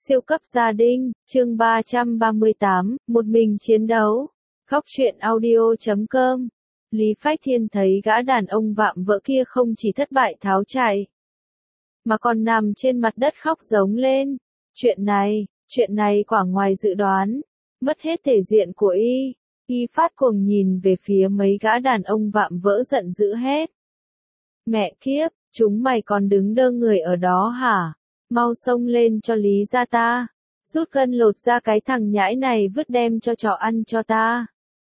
Siêu cấp gia đình, chương 338, một mình chiến đấu. Góc truyện audio.com. Lý Phách Thiên thấy gã đàn ông vạm vỡ kia không chỉ thất bại tháo chạy, mà còn nằm trên mặt đất khóc giống lên. Chuyện này quả ngoài dự đoán, mất hết thể diện của y phát cuồng nhìn về phía mấy gã đàn ông vạm vỡ giận dữ hét. Mẹ kiếp, chúng mày còn đứng đơ người ở đó hả? Mau xông lên cho Lý gia ta, rút gân lột ra cái thằng nhãi này vứt đem cho chó ăn cho ta.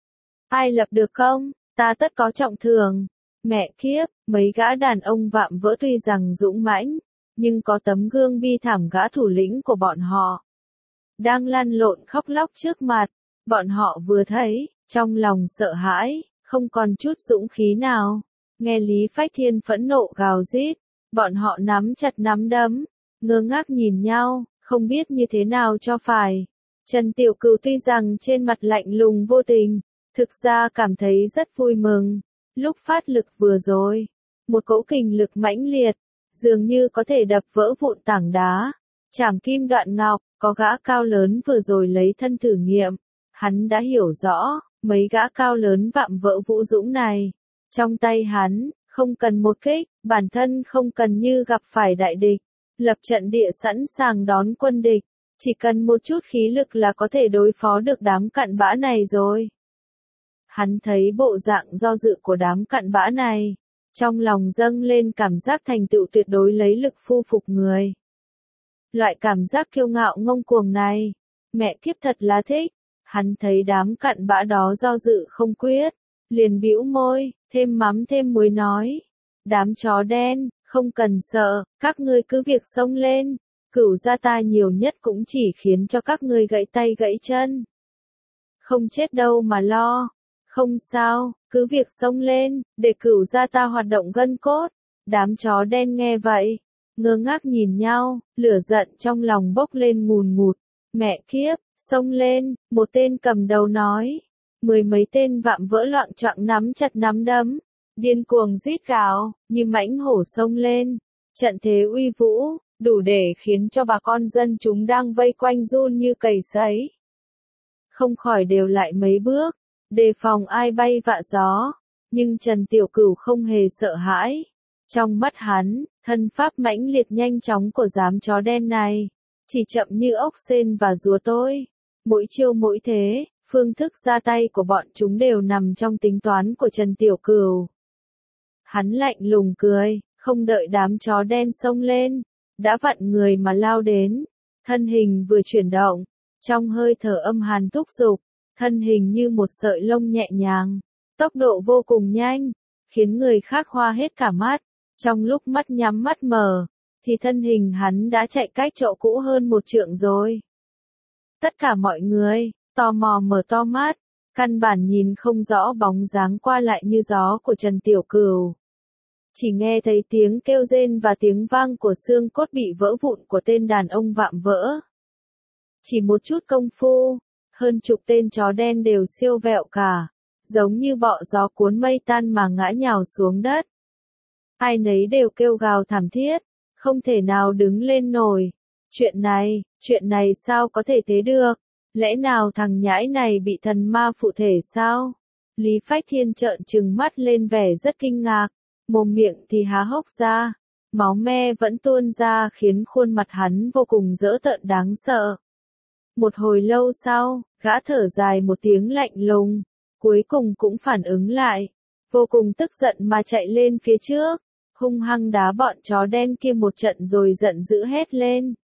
Ai lập được không? Ta tất có trọng thưởng. Mẹ kiếp, mấy gã đàn ông vạm vỡ tuy rằng dũng mãnh, nhưng có tấm gương bi thảm gã thủ lĩnh của bọn họ đang lăn lộn khóc lóc trước mặt. Bọn họ vừa thấy, trong lòng sợ hãi, không còn chút dũng khí nào. Nghe Lý Phách Thiên phẫn nộ gào rít, bọn họ nắm chặt nắm đấm, ngơ ngác nhìn nhau, không biết như thế nào cho phải. Trần Tiểu Cửu tuy rằng trên mặt lạnh lùng vô tình, thực ra cảm thấy rất vui mừng. Lúc phát lực vừa rồi, một cỗ kình lực mãnh liệt, dường như có thể đập vỡ vụn tảng đá, chảm kim đoạn ngọc. Có gã cao lớn vừa rồi lấy thân thử nghiệm, hắn đã hiểu rõ, mấy gã cao lớn vạm vỡ vũ dũng này, trong tay hắn, không cần một kích, bản thân không cần như gặp phải đại địch, lập trận địa sẵn sàng đón quân địch, chỉ cần một chút khí lực là có thể đối phó được đám cặn bã này rồi. Hắn thấy bộ dạng do dự của đám cặn bã này, trong lòng dâng lên cảm giác thành tựu tuyệt đối lấy lực phu phục người. Loại cảm giác kiêu ngạo ngông cuồng này, mẹ kiếp thật là thích. Hắn thấy đám cặn bã đó do dự không quyết, liền bĩu môi, thêm mắm thêm muối nói. Đám chó đen, không cần sợ, các ngươi cứ việc xông lên, Cửu gia ta nhiều nhất cũng chỉ khiến cho các ngươi gãy tay gãy chân. Không chết đâu mà lo, không sao, cứ việc xông lên, để Cửu gia ta hoạt động gân cốt. Đám chó đen nghe vậy, ngơ ngác nhìn nhau, lửa giận trong lòng bốc lên ngùn ngụt. Mẹ kiếp, xông lên, một tên cầm đầu nói. Mười mấy tên vạm vỡ loạng choạng nắm chặt nắm đấm, điên cuồng rít gào, như mãnh hổ xông lên. Trận thế uy vũ, đủ để khiến cho bà con dân chúng đang vây quanh run như cầy sấy. Không khỏi đều lại mấy bước, đề phòng ai bay vạ gió. Nhưng Trần Tiểu Cửu không hề sợ hãi. Trong mắt hắn, thân pháp mãnh liệt nhanh chóng của đám chó đen này, chỉ chậm như ốc sên và rùa tôi. Mỗi chiêu mỗi thế, phương thức ra tay của bọn chúng đều nằm trong tính toán của Trần Tiểu Cửu. Hắn lạnh lùng cười, không đợi đám chó đen xông lên, đã vặn người mà lao đến. Thân hình vừa chuyển động, trong hơi thở âm hàn thúc giục, thân hình như một sợi lông nhẹ nhàng, tốc độ vô cùng nhanh, khiến người khác hoa hết cả mắt. Trong lúc mắt nhắm mắt mở, thì thân hình hắn đã chạy cách chỗ cũ hơn một trượng rồi. Tất cả mọi người, tò mò mở to mắt, căn bản nhìn không rõ bóng dáng qua lại như gió của Trần Tiểu Cửu. Chỉ nghe thấy tiếng kêu rên và tiếng vang của xương cốt bị vỡ vụn của tên đàn ông vạm vỡ. Chỉ một chút công phu, hơn chục tên chó đen đều siêu vẹo cả, giống như bọ gió cuốn mây tan mà ngã nhào xuống đất. Ai nấy đều kêu gào thảm thiết, không thể nào đứng lên nổi. Chuyện này sao có thể thế được? Lẽ nào thằng nhãi này bị thần ma phụ thể sao? Lý Phách Thiên trợn trừng mắt lên vẻ rất kinh ngạc, mồm miệng thì há hốc ra, máu me vẫn tuôn ra khiến khuôn mặt hắn vô cùng dữ tợn đáng sợ. Một hồi lâu sau, gã thở dài một tiếng lạnh lùng, cuối cùng cũng phản ứng lại, vô cùng tức giận mà chạy lên phía trước, hung hăng đá bọn chó đen kia một trận rồi giận dữ hét lên.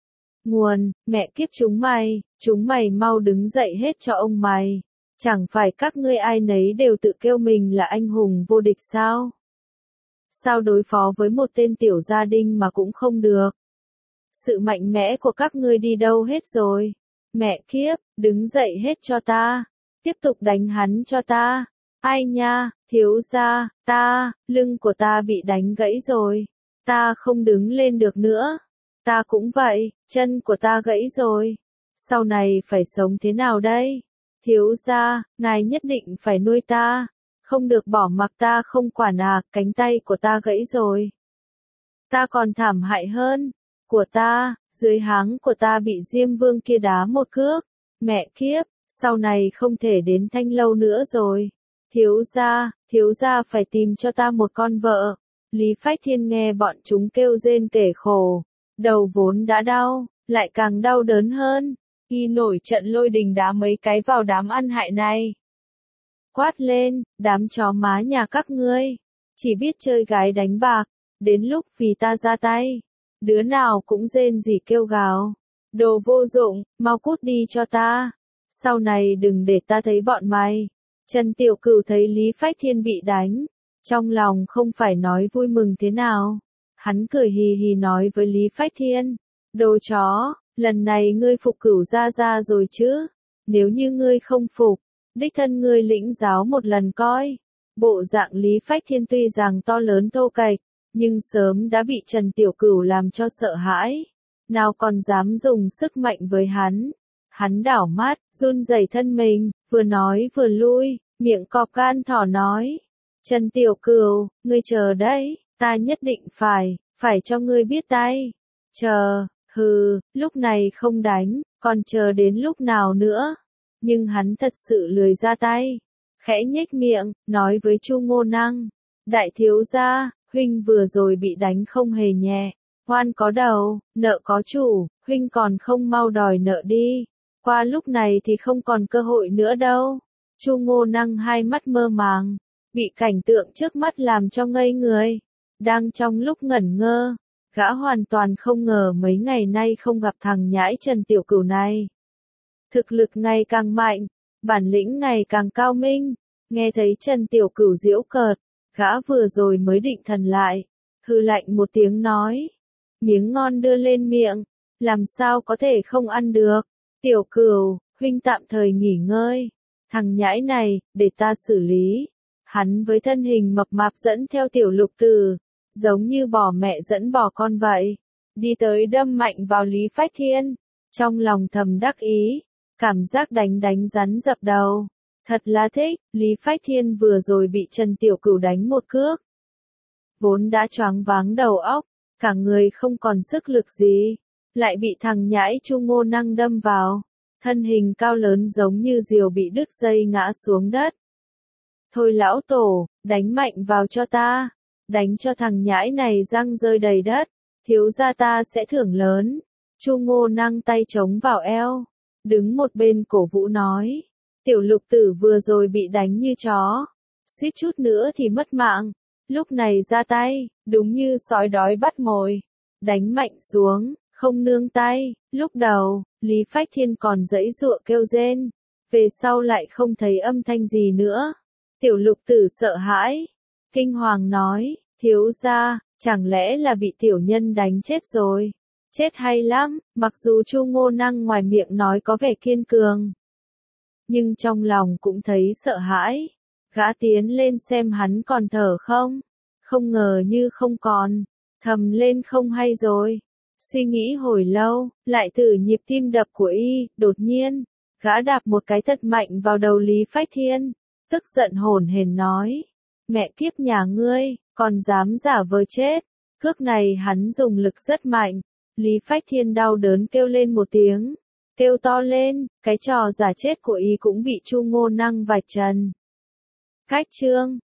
Mẹ kiếp chúng mày mau đứng dậy hết cho ông mày. Chẳng phải các ngươi ai nấy đều tự kêu mình là anh hùng vô địch sao? Sao đối phó với một tên tiểu gia đình mà cũng không được? Sự mạnh mẽ của các ngươi đi đâu hết rồi? Mẹ kiếp, đứng dậy hết cho ta. Tiếp tục đánh hắn cho ta. Ai nha, thiếu gia, lưng của ta bị đánh gãy rồi. Ta không đứng lên được nữa. Ta cũng vậy, chân của ta gãy rồi. Sau này phải sống thế nào đây? Thiếu gia, ngài nhất định phải nuôi ta. Không được bỏ mặc ta không quản cánh tay của ta gãy rồi. Ta còn thảm hại hơn. Của ta, Dưới háng của ta bị Diêm Vương kia đá một cước. Mẹ kiếp, sau này không thể đến Thanh Lâu nữa rồi. Thiếu gia phải tìm cho ta một con vợ. Lý Phách Thiên nghe bọn chúng kêu rên kể khổ. Đầu vốn đã đau, lại càng đau đớn hơn. Y nổi trận lôi đình đá mấy cái vào đám ăn hại này. Quát lên, đám chó má nhà các ngươi. Chỉ biết chơi gái đánh bạc. Đến lúc vì ta ra tay. Đứa nào cũng rên rỉ kêu gào. Đồ vô dụng, mau cút đi cho ta. Sau này đừng để ta thấy bọn mày. Trần Tiểu Cửu thấy Lý Phách Thiên bị đánh. Trong lòng không phải nói vui mừng thế nào. Hắn cười hì hì nói với Lý Phách Thiên. Đồ chó, lần này ngươi phục Cửu gia rồi chứ. Nếu như ngươi không phục, đích thân ngươi lĩnh giáo một lần coi. Bộ dạng Lý Phách Thiên tuy rằng to lớn thô kệch, nhưng sớm đã bị Trần Tiểu Cửu làm cho sợ hãi. Nào còn dám dùng sức mạnh với hắn. Hắn đảo mắt, run rẩy thân mình, vừa nói vừa lui, miệng cọp gan thỏ nói. Trần Tiểu Cửu, ngươi chờ đấy, ta nhất định phải cho ngươi biết tay. Chờ, hừ, lúc này không đánh, còn chờ đến lúc nào nữa. Nhưng hắn thật sự lười ra tay. Khẽ nhếch miệng, nói với Chu Ngô Năng. Đại thiếu gia, huynh vừa rồi bị đánh không hề nhẹ. Oan có đầu, nợ có chủ, huynh còn không mau đòi nợ đi. Qua lúc này thì không còn cơ hội nữa đâu. Chu Ngô Năng hai mắt mơ màng, bị cảnh tượng trước mắt làm cho ngây người. Đang trong lúc ngẩn ngơ, gã hoàn toàn không ngờ mấy ngày nay không gặp thằng nhãi Trần Tiểu Cửu này. Thực lực ngày càng mạnh, bản lĩnh ngày càng cao minh. Nghe thấy Trần Tiểu Cửu giễu cợt, gã vừa rồi mới định thần lại, hừ lạnh một tiếng nói. Miếng ngon đưa lên miệng, làm sao có thể không ăn được. Tiểu Cửu, huynh tạm thời nghỉ ngơi. Thằng nhãi này, để ta xử lý. Hắn với thân hình mập mạp dẫn theo Tiểu Lục Tử, giống như bò mẹ dẫn bò con vậy. Đi tới đâm mạnh vào Lý Phách Thiên. Trong lòng thầm đắc ý, cảm giác đánh rắn dập đầu. Thật là thích, Lý Phách Thiên vừa rồi bị Trần Tiểu Cửu đánh một cước. Vốn đã choáng váng đầu óc, cả người không còn sức lực gì, lại bị thằng nhãi Chu Ngô Năng đâm vào. Thân hình cao lớn giống như diều bị đứt dây ngã xuống đất. Thôi lão tổ, đánh mạnh vào cho ta. Đánh cho thằng nhãi này răng rơi đầy đất. Thiếu gia ta sẽ thưởng lớn. Chu Ngô Năng tay chống vào eo. Đứng một bên cổ vũ nói. Tiểu Lục Tử vừa rồi bị đánh như chó. Suýt chút nữa thì mất mạng. Lúc này ra tay, đúng như sói đói bắt mồi. Đánh mạnh xuống, không nương tay. Lúc đầu, Lý Phách Thiên còn giãy giụa kêu rên. Về sau lại không thấy âm thanh gì nữa. Tiểu Lục Tử sợ hãi. Kinh hoàng nói, thiếu gia, chẳng lẽ là bị tiểu nhân đánh chết rồi. Chết hay lắm, mặc dù Chu Ngô Năng ngoài miệng nói có vẻ kiên cường. Nhưng trong lòng cũng thấy sợ hãi. Gã tiến lên xem hắn còn thở không. Không ngờ như không còn. Thầm lên không hay rồi. Suy nghĩ hồi lâu, lại thử nhịp tim đập của y, đột nhiên. Gã đạp một cái thật mạnh vào đầu Lý Phách Thiên. Tức giận hổn hển nói. Mẹ kiếp nhà ngươi, còn dám giả vờ chết. Cước này hắn dùng lực rất mạnh. Lý Phách Thiên đau đớn kêu lên một tiếng. Kêu to lên, cái trò giả chết của y cũng bị Chu Ngô Năng vạch trần. Cách chương